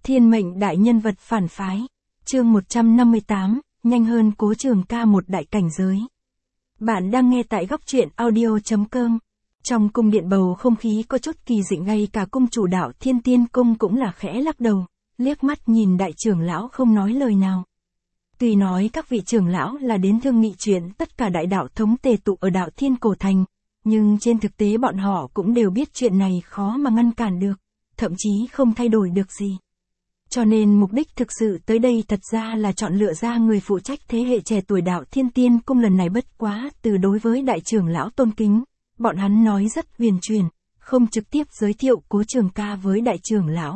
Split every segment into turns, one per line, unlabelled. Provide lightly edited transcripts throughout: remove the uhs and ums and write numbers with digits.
Thiên mệnh đại nhân vật phản phái. Chương 158, nhanh hơn Cố Trường Ca một đại cảnh giới. Bạn đang nghe tại góc truyện audio.com. Trong cung điện bầu không khí có chút kỳ dị, ngay cả cung chủ đạo Thiên Tiên Cung cũng là khẽ lắc đầu, liếc mắt nhìn đại trưởng lão không nói lời nào. Tuy nói các vị trưởng lão là đến thương nghị chuyện tất cả đại đạo thống tề tụ ở đạo Thiên Cổ Thành, nhưng trên thực tế bọn họ cũng đều biết chuyện này khó mà ngăn cản được, thậm chí không thay đổi được gì. Cho nên mục đích thực sự tới đây thật ra là chọn lựa ra người phụ trách thế hệ trẻ tuổi đạo Thiên Tiên Cung lần này, bất quá từ đối với đại trưởng lão tôn kính, bọn hắn nói rất huyền truyền, không trực tiếp giới thiệu Cố Trường Ca với đại trưởng lão.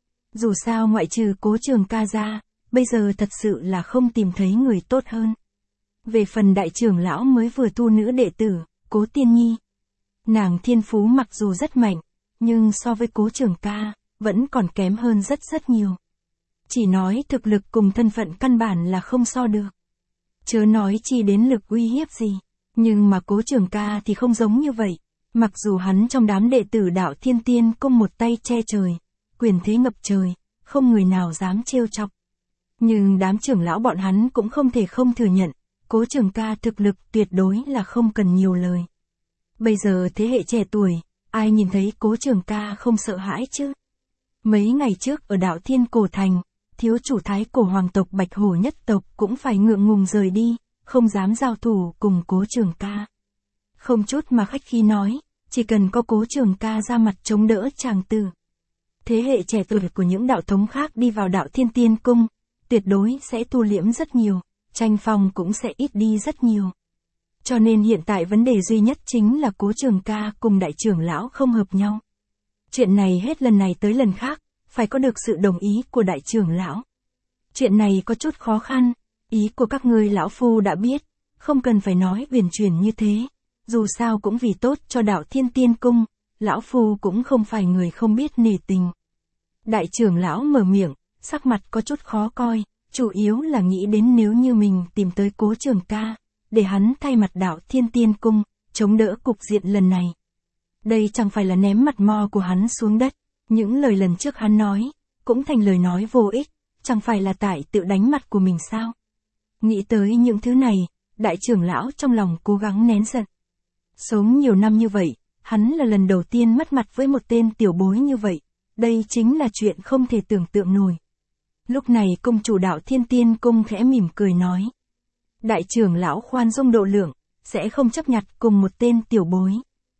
Dù sao ngoại trừ Cố Trường Ca ra, bây giờ thật sự là không tìm thấy người tốt hơn. Về phần đại trưởng lão mới vừa thu nữ đệ tử, Cố Tiên Nhi. Nàng thiên phú mặc dù rất mạnh, nhưng so với Cố Trường Ca, vẫn còn kém hơn rất nhiều. Chỉ nói thực lực cùng thân phận căn bản là không so được. Chớ nói chi đến lực uy hiếp gì. Nhưng mà Cố Trường Ca thì không giống như vậy. Mặc dù hắn trong đám đệ tử đạo Thiên Tiên Cung một tay che trời, quyền thế ngập trời, không người nào dám trêu chọc. Nhưng đám trưởng lão bọn hắn cũng không thể không thừa nhận, Cố Trường Ca thực lực tuyệt đối là không cần nhiều lời. Bây giờ thế hệ trẻ tuổi, ai nhìn thấy Cố Trường Ca không sợ hãi chứ? Mấy ngày trước ở đạo Thiên Cổ Thành, thiếu chủ thái cổ hoàng tộc Bạch Hổ nhất tộc cũng phải ngượng ngùng rời đi, không dám giao thủ cùng Cố Trường Ca. Không chút mà khách khí nói, chỉ cần có Cố Trường Ca ra mặt chống đỡ chàng tử. Thế hệ trẻ tuổi của những đạo thống khác đi vào đạo Thiên Tiên Cung, tuyệt đối sẽ thu liễm rất nhiều, tranh phong cũng sẽ ít đi rất nhiều. Cho nên hiện tại vấn đề duy nhất chính là Cố Trường Ca cùng đại trưởng lão không hợp nhau. Chuyện này hết lần này tới lần khác, phải có được sự đồng ý của đại trưởng lão. Chuyện này có chút khó khăn, ý của các ngươi lão phu đã biết, không cần phải nói huyền truyền như thế, dù sao cũng vì tốt cho đạo Thiên Tiên Cung, lão phu cũng không phải người không biết nể tình. Đại trưởng lão mở miệng, sắc mặt có chút khó coi, chủ yếu là nghĩ đến nếu như mình tìm tới Cố Trường Ca, để hắn thay mặt đạo Thiên Tiên Cung, chống đỡ cục diện lần này. Đây chẳng phải là ném mặt mo của hắn xuống đất, những lời lần trước hắn nói, cũng thành lời nói vô ích, chẳng phải là tại tự đánh mặt của mình sao? Nghĩ tới những thứ này, đại trưởng lão trong lòng cố gắng nén giận. Sống nhiều năm như vậy, hắn là lần đầu tiên mất mặt với một tên tiểu bối như vậy, đây chính là chuyện không thể tưởng tượng nổi. Lúc này cung chủ đạo Thiên Tiên Cung khẽ mỉm cười nói. Đại trưởng lão khoan dung độ lượng, sẽ không chấp nhặt cùng một tên tiểu bối.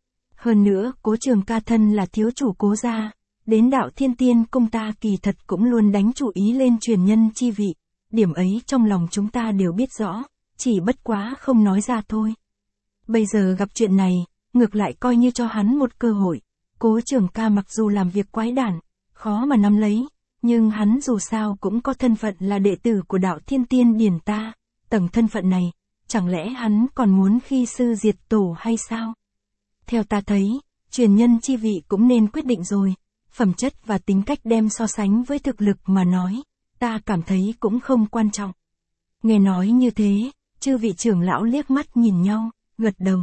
Hơn nữa, Cố Trường Ca thân là thiếu chủ Cố gia, đến đạo Thiên Tiên Cung ta kỳ thật cũng luôn đánh chủ ý lên truyền nhân chi vị, điểm ấy trong lòng chúng ta đều biết rõ, chỉ bất quá không nói ra thôi. Bây giờ gặp chuyện này, ngược lại coi như cho hắn một cơ hội. Cố Trường Ca mặc dù làm việc quái đản, khó mà nắm lấy, nhưng hắn dù sao cũng có thân phận là đệ tử của đạo Thiên Tiên Điển ta, tầng thân phận này, chẳng lẽ hắn còn muốn khi sư diệt tổ hay sao? Theo ta thấy, truyền nhân chi vị cũng nên quyết định rồi, phẩm chất và tính cách đem so sánh với thực lực mà nói, ta cảm thấy cũng không quan trọng. Nghe nói như thế, chư vị trưởng lão liếc mắt nhìn nhau, gật đầu.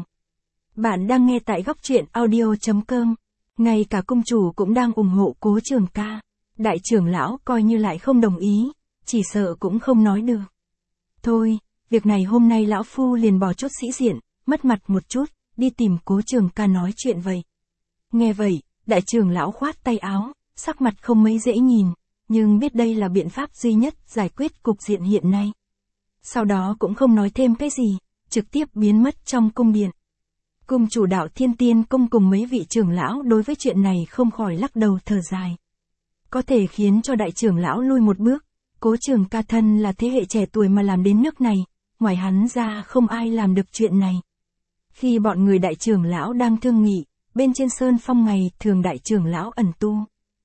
Bạn đang nghe tại góc truyện audio.com, ngay cả cung chủ cũng đang ủng hộ Cố Trường Ca, đại trưởng lão coi như lại không đồng ý, chỉ sợ cũng không nói được. Thôi, việc này hôm nay lão phu liền bỏ chút sĩ diện, mất mặt một chút, đi tìm Cố Trường Ca nói chuyện vậy. Nghe vậy, đại trưởng lão khoát tay áo, sắc mặt không mấy dễ nhìn, nhưng biết đây là biện pháp duy nhất giải quyết cục diện hiện nay. Sau đó cũng không nói thêm cái gì, trực tiếp biến mất trong cung điện. Cung chủ đạo Thiên Tiên Cung cùng mấy vị trưởng lão đối với chuyện này không khỏi lắc đầu thở dài. Có thể khiến cho đại trưởng lão lui một bước, Cố Trường Ca thân là thế hệ trẻ tuổi mà làm đến nước này, ngoài hắn ra không ai làm được chuyện này. Khi bọn người đại trưởng lão đang thương nghị, bên trên sơn phong ngày thường đại trưởng lão ẩn tu.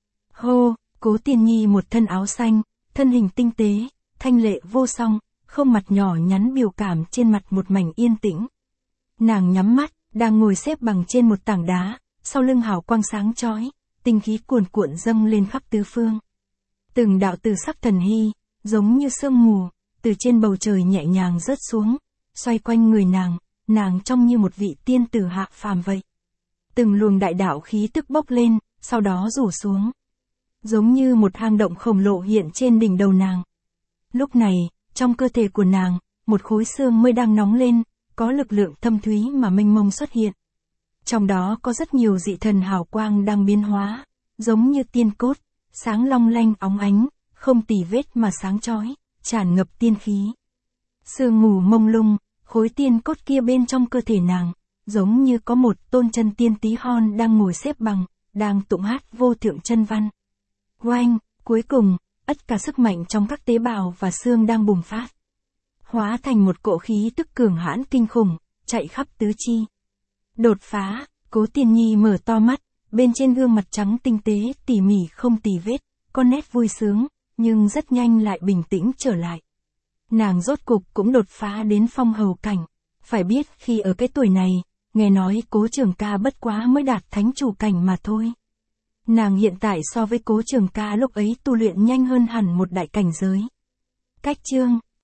Hô, Cố Tiên Nhi một thân áo xanh, thân hình tinh tế, thanh lệ vô song, không mặt nhỏ nhắn biểu cảm trên mặt một mảnh yên tĩnh. Nàng nhắm mắt, đang ngồi xếp bằng trên một tảng đá, sau lưng hào quang sáng chói, tinh khí cuồn cuộn dâng lên khắp tứ phương. Từng đạo từ sắc thần hy, giống như sương mù, từ trên bầu trời nhẹ nhàng rớt xuống, xoay quanh người nàng trông như một vị tiên tử hạ phàm vậy. Từng luồng đại đạo khí tức bốc lên, sau đó rủ xuống. giống như một hang động khổng lồ hiện trên đỉnh đầu nàng. Lúc này, trong cơ thể của nàng, một khối xương mới đang nóng lên, có lực lượng thâm thúy mà mênh mông xuất hiện. Trong đó có rất nhiều dị thần hào quang đang biến hóa, giống như tiên cốt, sáng long lanh óng ánh, không tì vết mà sáng chói, tràn ngập tiên khí. Sương mù mông lung, khối tiên cốt kia bên trong cơ thể nàng, giống như có một tôn chân tiên tí hon đang ngồi xếp bằng, đang tụng hát vô thượng chân văn. Oanh, cuối cùng, tất cả sức mạnh trong các tế bào và xương đang bùng phát, hóa thành một cỗ khí tức cường hãn kinh khủng, chạy khắp tứ chi. Đột phá, Cố Tiên Nhi mở to mắt, bên trên gương mặt trắng tinh tế, tỉ mỉ không tì vết, có nét vui sướng, nhưng rất nhanh lại bình tĩnh trở lại. Nàng rốt cục cũng đột phá đến phong hầu cảnh. Phải biết khi ở cái tuổi này, nghe nói Cố Trường Ca bất quá mới đạt thánh chủ cảnh mà thôi. Nàng hiện tại so với Cố Trường Ca lúc ấy tu luyện nhanh hơn hẳn một đại cảnh giới. Cách chương